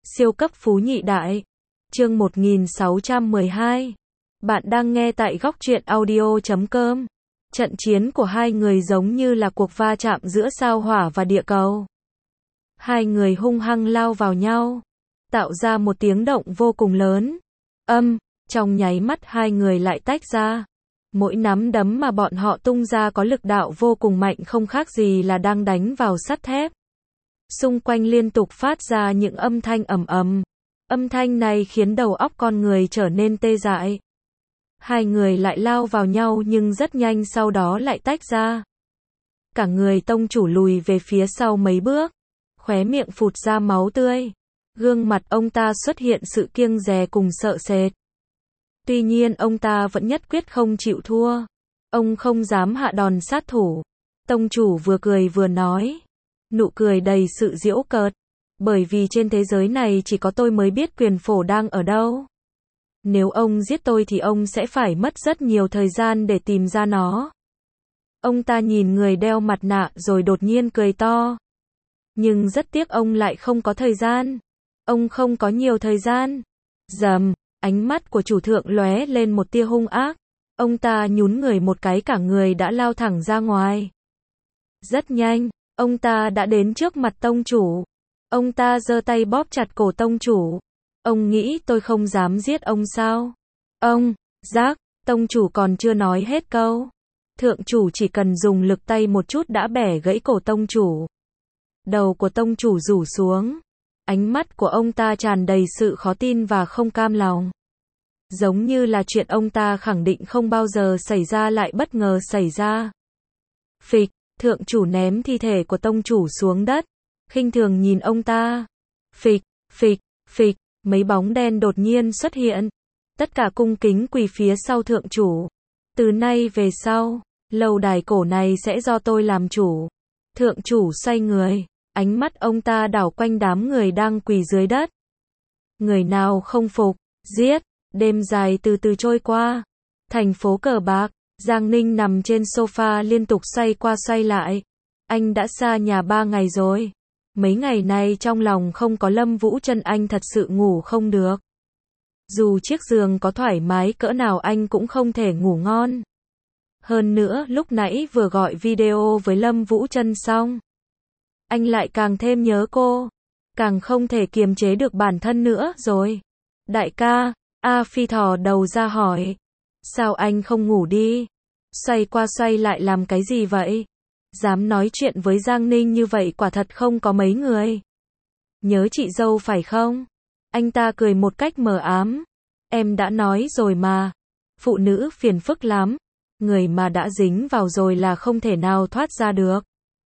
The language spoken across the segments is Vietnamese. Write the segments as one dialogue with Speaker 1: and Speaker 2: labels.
Speaker 1: Siêu cấp phú nhị đại. Chương 1612. Bạn đang nghe tại góc truyện audio.com. Trận chiến của hai người giống như là cuộc va chạm giữa sao hỏa và địa cầu. Hai người hung hăng lao vào nhau, tạo ra một tiếng động vô cùng lớn. Trong nháy mắt hai người lại tách ra. Mỗi nắm đấm mà bọn họ tung ra có lực đạo vô cùng mạnh, không khác gì là đang đánh vào sắt thép. Xung quanh liên tục phát ra những âm thanh ầm ầm. Âm thanh này khiến đầu óc con người trở nên tê dại. Hai người lại lao vào nhau nhưng rất nhanh sau đó lại tách ra. Cả người tông chủ lùi về phía sau mấy bước, khóe miệng phụt ra máu tươi. Gương mặt ông ta xuất hiện sự kiêng dè cùng sợ sệt. Tuy nhiên ông ta vẫn nhất quyết không chịu thua. Ông không dám hạ đòn sát thủ. Tông chủ vừa cười vừa nói, nụ cười đầy sự giễu cợt. Bởi vì trên thế giới này chỉ có tôi mới biết quyền phổ đang ở đâu. Nếu ông giết tôi thì ông sẽ phải mất rất nhiều thời gian để tìm ra nó. Ông ta nhìn người đeo mặt nạ rồi đột nhiên cười to. Nhưng rất tiếc ông lại không có thời gian. Ông không có nhiều thời gian. Rầm, ánh mắt của chủ thượng lóe lên một tia hung ác. Ông ta nhún người một cái, cả người đã lao thẳng ra ngoài. Rất nhanh, ông ta đã đến trước mặt tông chủ. Ông ta giơ tay bóp chặt cổ tông chủ. Ông nghĩ tôi không dám giết ông sao? Giác, tông chủ còn chưa nói hết câu. Thượng chủ chỉ cần dùng lực tay một chút đã bẻ gãy cổ tông chủ. Đầu của tông chủ rủ xuống. Ánh mắt của ông ta tràn đầy sự khó tin và không cam lòng. Giống như là chuyện ông ta khẳng định không bao giờ xảy ra lại bất ngờ xảy ra. Phịch, thượng chủ ném thi thể của tông chủ xuống đất. Khinh thường nhìn ông ta. Phịch, phịch, phịch, mấy bóng đen đột nhiên xuất hiện. Tất cả cung kính quỳ phía sau thượng chủ. Từ nay về sau, lâu đài cổ này sẽ do tôi làm chủ. Thượng chủ xoay người, ánh mắt ông ta đảo quanh đám người đang quỳ dưới đất. Người nào không phục, giết. Đêm dài từ từ trôi qua. Thành phố cờ bạc, Giang Ninh nằm trên sofa liên tục xoay qua xoay lại. Anh đã xa nhà 3 ngày rồi. Mấy ngày nay trong lòng không có Lâm Vũ Chân anh thật sự ngủ không được. Dù chiếc giường có thoải mái cỡ nào anh cũng không thể ngủ ngon. Hơn nữa lúc nãy vừa gọi video với Lâm Vũ Chân xong, anh lại càng thêm nhớ cô. Càng không thể kiềm chế được bản thân nữa rồi. Đại ca, A Phi thò đầu ra hỏi. Sao anh không ngủ đi? Xoay qua xoay lại làm cái gì vậy? Dám nói chuyện với Giang Ninh như vậy quả thật không có mấy người. Nhớ chị dâu phải không? Anh ta cười một cách mờ ám. Em đã nói rồi mà. Phụ nữ phiền phức lắm. Người mà đã dính vào rồi là không thể nào thoát ra được.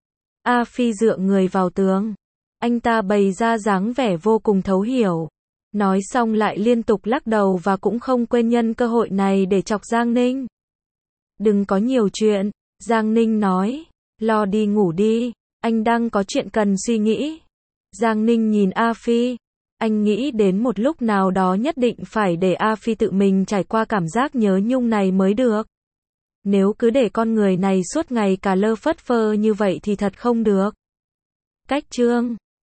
Speaker 1: A Phi dựa người vào tường. Anh ta bày ra dáng vẻ vô cùng thấu hiểu. Nói xong lại liên tục lắc đầu và cũng không quên nhân cơ hội này để chọc Giang Ninh. Đừng có nhiều chuyện, Giang Ninh nói. Lo đi ngủ đi, anh đang có chuyện cần suy nghĩ. Giang Ninh nhìn A Phi. Anh nghĩ đến một lúc nào đó nhất định phải để A Phi tự mình trải qua cảm giác nhớ nhung này mới được. Nếu cứ để con người này suốt ngày cả lơ phất phơ như vậy thì thật không được. Cách chương